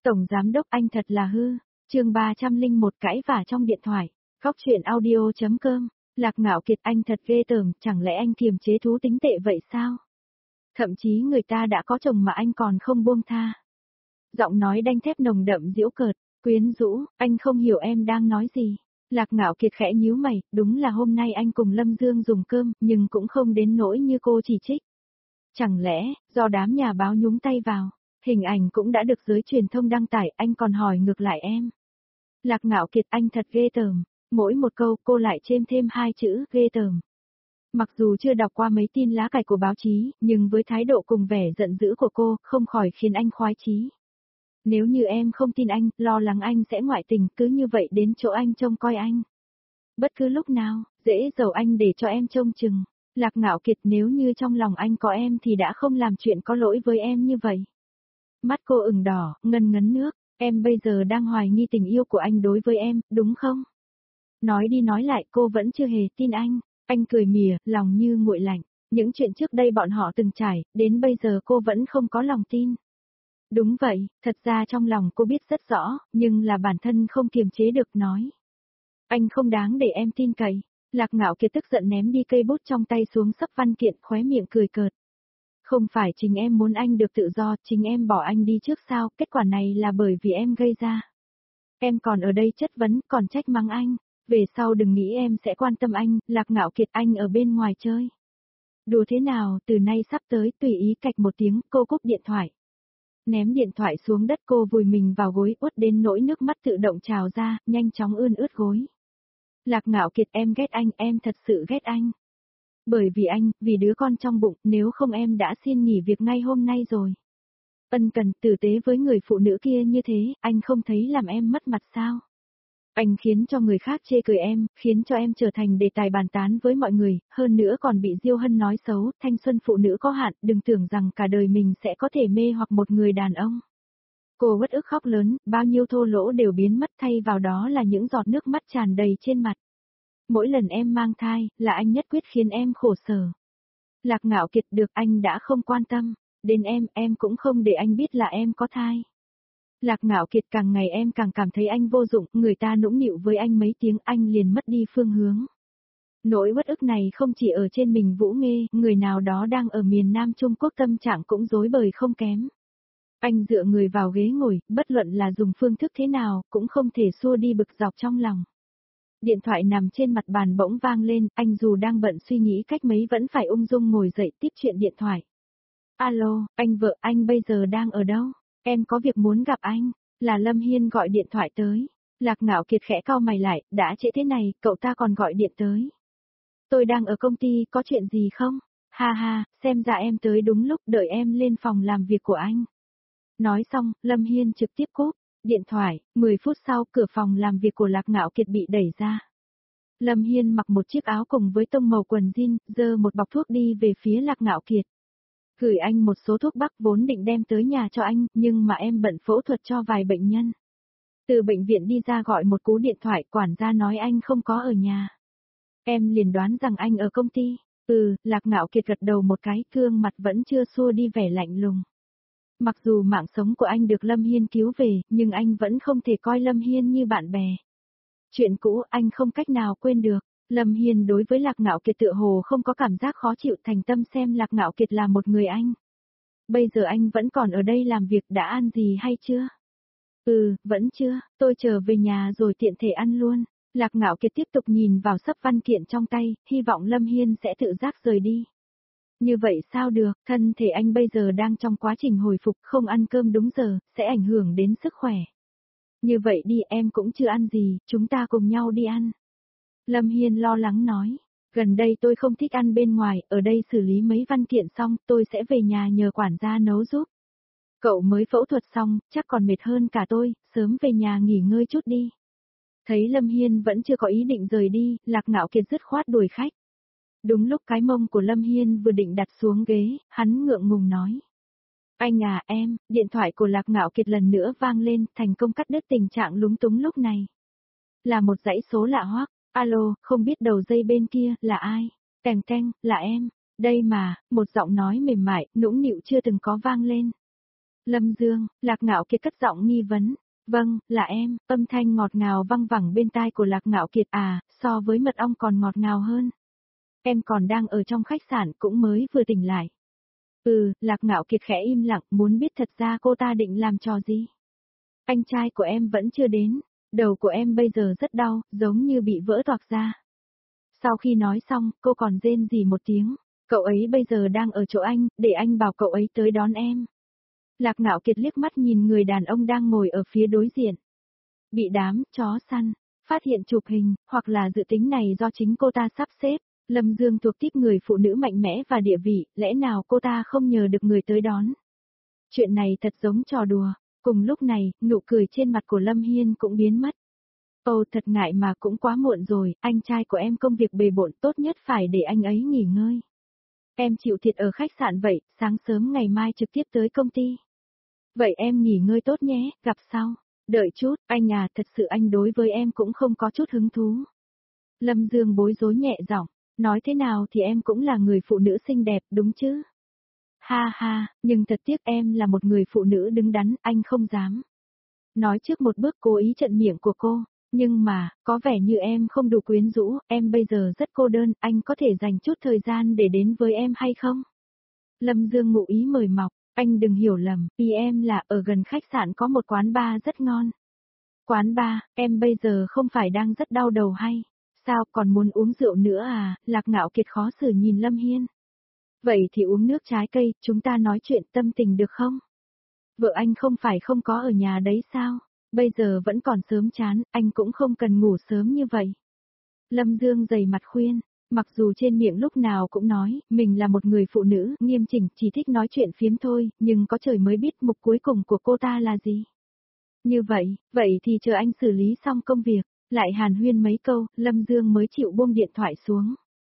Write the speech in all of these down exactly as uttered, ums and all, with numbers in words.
Tổng giám đốc anh thật là hư. Chương ba trăm lẻ một cãi vả trong điện thoại. Góc truyện audio chấm com. Lạc Ngạo Kiệt anh thật ghê tởm, chẳng lẽ anh kiềm chế thú tính tệ vậy sao? Thậm chí người ta đã có chồng mà anh còn không buông tha. Giọng nói đanh thép nồng đậm giễu cợt, quyến rũ, anh không hiểu em đang nói gì. Lạc Ngạo Kiệt khẽ nhíu mày, đúng là hôm nay anh cùng Lâm Dương dùng cơm, nhưng cũng không đến nỗi như cô chỉ trích. Chẳng lẽ, do đám nhà báo nhúng tay vào, hình ảnh cũng đã được giới truyền thông đăng tải, anh còn hỏi ngược lại em. Lạc Ngạo Kiệt anh thật ghê tởm, mỗi một câu cô lại chêm thêm hai chữ ghê tởm. Mặc dù chưa đọc qua mấy tin lá cải của báo chí, nhưng với thái độ cùng vẻ giận dữ của cô, không khỏi khiến anh khoái chí. Nếu như em không tin anh, lo lắng anh sẽ ngoại tình, cứ như vậy đến chỗ anh trông coi anh. Bất cứ lúc nào, dễ dầu anh để cho em trông chừng. Lạc Ngạo Kiệt nếu như trong lòng anh có em thì đã không làm chuyện có lỗi với em như vậy. Mắt cô ửng đỏ, ngân ngấn nước, em bây giờ đang hoài nghi tình yêu của anh đối với em, đúng không? Nói đi nói lại cô vẫn chưa hề tin anh, anh cười mỉa, lòng như nguội lạnh. Những chuyện trước đây bọn họ từng trải, đến bây giờ cô vẫn không có lòng tin. Đúng vậy, thật ra trong lòng cô biết rất rõ, nhưng là bản thân không kiềm chế được nói. Anh không đáng để em tin cậy. Lạc Ngạo Kiệt tức giận ném đi cây bút trong tay xuống sấp văn kiện, khóe miệng cười cợt. Không phải chính em muốn anh được tự do, chính em bỏ anh đi trước sao, kết quả này là bởi vì em gây ra. Em còn ở đây chất vấn, còn trách mắng anh, về sau đừng nghĩ em sẽ quan tâm anh, Lạc Ngạo Kiệt anh ở bên ngoài chơi. Đùa thế nào, từ nay sắp tới, tùy ý cạch một tiếng, cô cúp điện thoại. Ném điện thoại xuống đất cô vùi mình vào gối, uất đến nỗi nước mắt tự động trào ra, nhanh chóng ươn ướt gối. Lạc Ngạo Kiệt em ghét anh, em thật sự ghét anh. Bởi vì anh, vì đứa con trong bụng, nếu không em đã xin nghỉ việc ngay hôm nay rồi. Ân cần, tử tế với người phụ nữ kia như thế, anh không thấy làm em mất mặt sao? Anh khiến cho người khác chê cười em, khiến cho em trở thành đề tài bàn tán với mọi người, hơn nữa còn bị Diêu Hân nói xấu, thanh xuân phụ nữ có hạn, đừng tưởng rằng cả đời mình sẽ có thể mê hoặc một người đàn ông. Cô uất ức khóc lớn, bao nhiêu thô lỗ đều biến mất, thay vào đó là những giọt nước mắt tràn đầy trên mặt. Mỗi lần em mang thai, là anh nhất quyết khiến em khổ sở. Lạc Ngạo Kiệt được anh đã không quan tâm, đến em, em cũng không để anh biết là em có thai. Lạc Ngạo Kiệt càng ngày em càng cảm thấy anh vô dụng, người ta nũng nịu với anh mấy tiếng anh liền mất đi phương hướng. Nỗi uất ức này không chỉ ở trên mình Vũ Nghê, người nào đó đang ở miền Nam Trung Quốc tâm trạng cũng rối bời không kém. Anh dựa người vào ghế ngồi, bất luận là dùng phương thức thế nào, cũng không thể xua đi bực dọc trong lòng. Điện thoại nằm trên mặt bàn bỗng vang lên, anh dù đang bận suy nghĩ cách mấy vẫn phải ung dung ngồi dậy tiếp chuyện điện thoại. Alo, anh vợ, anh bây giờ đang ở đâu? Em có việc muốn gặp anh, là Lâm Hiên gọi điện thoại tới. Lạc Ngạo Kiệt khẽ cau mày lại, đã trễ thế này, cậu ta còn gọi điện tới. Tôi đang ở công ty, có chuyện gì không? Ha ha, xem ra em tới đúng lúc, đợi em lên phòng làm việc của anh. Nói xong, Lâm Hiên trực tiếp cúp điện thoại, mười phút sau cửa phòng làm việc của Lạc Ngạo Kiệt bị đẩy ra. Lâm Hiên mặc một chiếc áo cùng với tông màu quần jean, giơ một bọc thuốc đi về phía Lạc Ngạo Kiệt. Gửi anh một số thuốc bắc vốn định đem tới nhà cho anh, nhưng mà em bận phẫu thuật cho vài bệnh nhân. Từ bệnh viện đi ra gọi một cú điện thoại, quản gia nói anh không có ở nhà. Em liền đoán rằng anh ở công ty. Ừ, Lạc Ngạo Kiệt gật đầu một cái, gương mặt vẫn chưa xua đi vẻ lạnh lùng. Mặc dù mạng sống của anh được Lâm Hiên cứu về, nhưng anh vẫn không thể coi Lâm Hiên như bạn bè. Chuyện cũ anh không cách nào quên được. Lâm Hiên đối với Lạc Ngạo Kiệt tựa hồ không có cảm giác khó chịu, thành tâm xem Lạc Ngạo Kiệt là một người anh. Bây giờ anh vẫn còn ở đây làm việc, đã ăn gì hay chưa? Ừ, vẫn chưa, tôi trở về nhà rồi tiện thể ăn luôn. Lạc Ngạo Kiệt tiếp tục nhìn vào sấp văn kiện trong tay, hy vọng Lâm Hiên sẽ tự giác rời đi. Như vậy sao được, thân thể anh bây giờ đang trong quá trình hồi phục, không ăn cơm đúng giờ, sẽ ảnh hưởng đến sức khỏe. Như vậy đi, em cũng chưa ăn gì, chúng ta cùng nhau đi ăn. Lâm Hiên lo lắng nói, gần đây tôi không thích ăn bên ngoài, ở đây xử lý mấy văn kiện xong, tôi sẽ về nhà nhờ quản gia nấu giúp. Cậu mới phẫu thuật xong, chắc còn mệt hơn cả tôi, sớm về nhà nghỉ ngơi chút đi. Thấy Lâm Hiên vẫn chưa có ý định rời đi, Lạc Ngạo Kiệt dứt khoát đuổi khách. Đúng lúc cái mông của Lâm Hiên vừa định đặt xuống ghế, hắn ngượng ngùng nói. Anh à em, điện thoại của Lạc Ngạo Kiệt lần nữa vang lên, thành công cắt đứt tình trạng lúng túng lúc này. Là một dãy số lạ hoắc, alo, không biết đầu dây bên kia, là ai? Tèng teng, là em, đây mà, một giọng nói mềm mại, nũng nịu chưa từng có vang lên. Lâm Dương, Lạc Ngạo Kiệt cất giọng nghi vấn. Vâng, là em, âm thanh ngọt ngào văng vẳng bên tai của Lạc Ngạo Kiệt à, so với mật ong còn ngọt ngào hơn. Em còn đang ở trong khách sạn cũng mới vừa tỉnh lại. Ừ, Lạc Ngạo Kiệt khẽ im lặng, muốn biết thật ra cô ta định làm trò gì. Anh trai của em vẫn chưa đến, đầu của em bây giờ rất đau, giống như bị vỡ toạc ra. Sau khi nói xong, cô còn rên rỉ một tiếng, cậu ấy bây giờ đang ở chỗ anh, để anh bảo cậu ấy tới đón em. Lạc Ngạo Kiệt liếc mắt nhìn người đàn ông đang ngồi ở phía đối diện. Bị đám chó săn phát hiện chụp hình, hoặc là dự tính này do chính cô ta sắp xếp. Lâm Dương thuộc tiếp người phụ nữ mạnh mẽ và địa vị, lẽ nào cô ta không nhờ được người tới đón. Chuyện này thật giống trò đùa. Cùng lúc này, nụ cười trên mặt của Lâm Hiên cũng biến mất. Ồ, thật ngại mà cũng quá muộn rồi, anh trai của em công việc bề bộn, tốt nhất phải để anh ấy nghỉ ngơi. Em chịu thiệt ở khách sạn vậy, sáng sớm ngày mai trực tiếp tới công ty. Vậy em nghỉ ngơi tốt nhé, gặp sau. Đợi chút, anh à, thật sự anh đối với em cũng không có chút hứng thú. Lâm Dương bối rối nhẹ giọng, nói thế nào thì em cũng là người phụ nữ xinh đẹp, đúng chứ? Ha ha, nhưng thật tiếc em là một người phụ nữ đứng đắn, anh không dám. Nói trước một bước cố ý trận miệng của cô, nhưng mà, có vẻ như em không đủ quyến rũ, em bây giờ rất cô đơn, anh có thể dành chút thời gian để đến với em hay không? Lâm Dương ngụ ý mời mọc, anh đừng hiểu lầm, ý em là ở gần khách sạn có một quán bar rất ngon. Quán bar, em bây giờ không phải đang rất đau đầu hay? Sao còn muốn uống rượu nữa à? Lạc Ngạo Kiệt khó xử nhìn Lâm Hiên. Vậy thì uống nước trái cây, chúng ta nói chuyện tâm tình được không? Vợ anh không phải không có ở nhà đấy sao? Bây giờ vẫn còn sớm chán, anh cũng không cần ngủ sớm như vậy. Lâm Dương dày mặt khuyên, mặc dù trên miệng lúc nào cũng nói, mình là một người phụ nữ, nghiêm chỉnh, chỉ thích nói chuyện phiếm thôi, nhưng có trời mới biết mục cuối cùng của cô ta là gì. Như vậy, vậy thì chờ anh xử lý xong công việc, lại hàn huyên mấy câu, Lâm Dương mới chịu buông điện thoại xuống.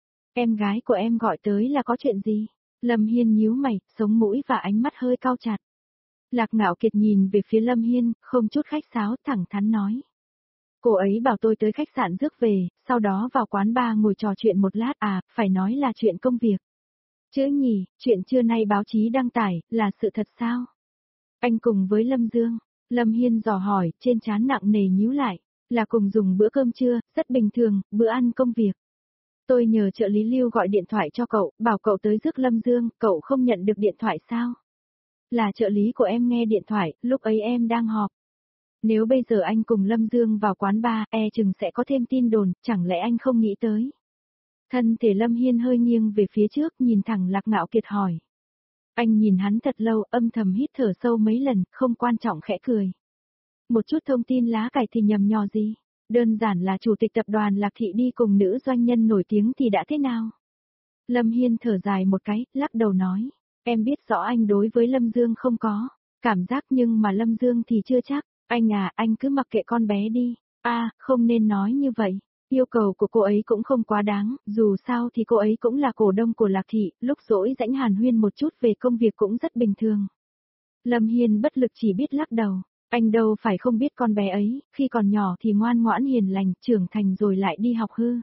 Em gái của em gọi tới là có chuyện gì? Lâm Hiên nhíu mày, sống mũi và ánh mắt hơi cau chặt. Lạc Ngạo Kiệt nhìn về phía Lâm Hiên, không chút khách sáo, thẳng thắn nói. Cô ấy bảo tôi tới khách sạn rước về, sau đó vào quán bar ngồi trò chuyện một lát, à, phải nói là chuyện công việc. Chứ nhỉ, chuyện trưa nay báo chí đăng tải, là sự thật sao? Anh cùng với Lâm Dương, Lâm Hiên dò hỏi, trên trán nặng nề nhíu lại, là cùng dùng bữa cơm trưa, rất bình thường, bữa ăn công việc. Tôi nhờ trợ lý Lưu gọi điện thoại cho cậu, bảo cậu tới rước Lâm Dương, cậu không nhận được điện thoại sao? Là trợ lý của em nghe điện thoại, lúc ấy em đang họp. Nếu bây giờ anh cùng Lâm Dương vào quán bar, e chừng sẽ có thêm tin đồn, chẳng lẽ anh không nghĩ tới? Thân thể Lâm Hiên hơi nghiêng về phía trước, nhìn thẳng Lạc Ngạo Kiệt hỏi. Anh nhìn hắn thật lâu, âm thầm hít thở sâu mấy lần, không quan trọng khẽ cười. Một chút thông tin lá cải thì nhầm nhò gì? Đơn giản là chủ tịch tập đoàn Lạc Thị đi cùng nữ doanh nhân nổi tiếng thì đã thế nào? Lâm Hiên thở dài một cái, lắc đầu nói. Em biết rõ anh đối với Lâm Dương không có cảm giác, nhưng mà Lâm Dương thì chưa chắc. Anh à, anh cứ mặc kệ con bé đi. A, à, không nên nói như vậy. Yêu cầu của cô ấy cũng không quá đáng, dù sao thì cô ấy cũng là cổ đông của Lạc Thị, lúc rỗi rãnh hàn huyên một chút về công việc cũng rất bình thường. Lâm Hiên bất lực chỉ biết lắc đầu. Anh đâu phải không biết con bé ấy, khi còn nhỏ thì ngoan ngoãn hiền lành, trưởng thành rồi lại đi học hư.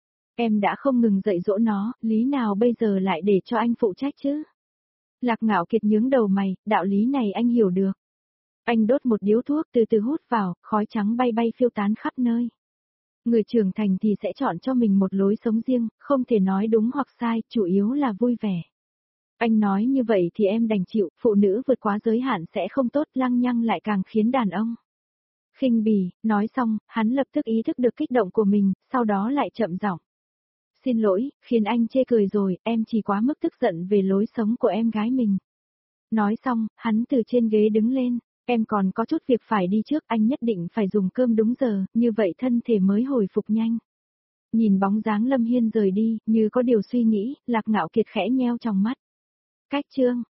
Em đã không ngừng dạy dỗ nó, lý nào bây giờ lại để cho anh phụ trách chứ? Lạc Ngạo Kiệt nhướng đầu mày, đạo lý này anh hiểu được. Anh đốt một điếu thuốc từ từ hút vào, khói trắng bay bay phiêu tán khắp nơi. Người trưởng thành thì sẽ chọn cho mình một lối sống riêng, không thể nói đúng hoặc sai, chủ yếu là vui vẻ. Anh nói như vậy thì em đành chịu, phụ nữ vượt quá giới hạn sẽ không tốt, lăng nhăng lại càng khiến đàn ông khinh bỉ. Nói xong, hắn lập tức ý thức được kích động của mình, sau đó lại chậm giọng. Xin lỗi, khiến anh chê cười rồi, em chỉ quá mức tức giận về lối sống của em gái mình. Nói xong, hắn từ trên ghế đứng lên, em còn có chút việc phải đi trước, anh nhất định phải dùng cơm đúng giờ, như vậy thân thể mới hồi phục nhanh. Nhìn bóng dáng Lâm Hiên rời đi, như có điều suy nghĩ, Lạc Ngạo Kiệt khẽ nheo trong mắt. Cách chương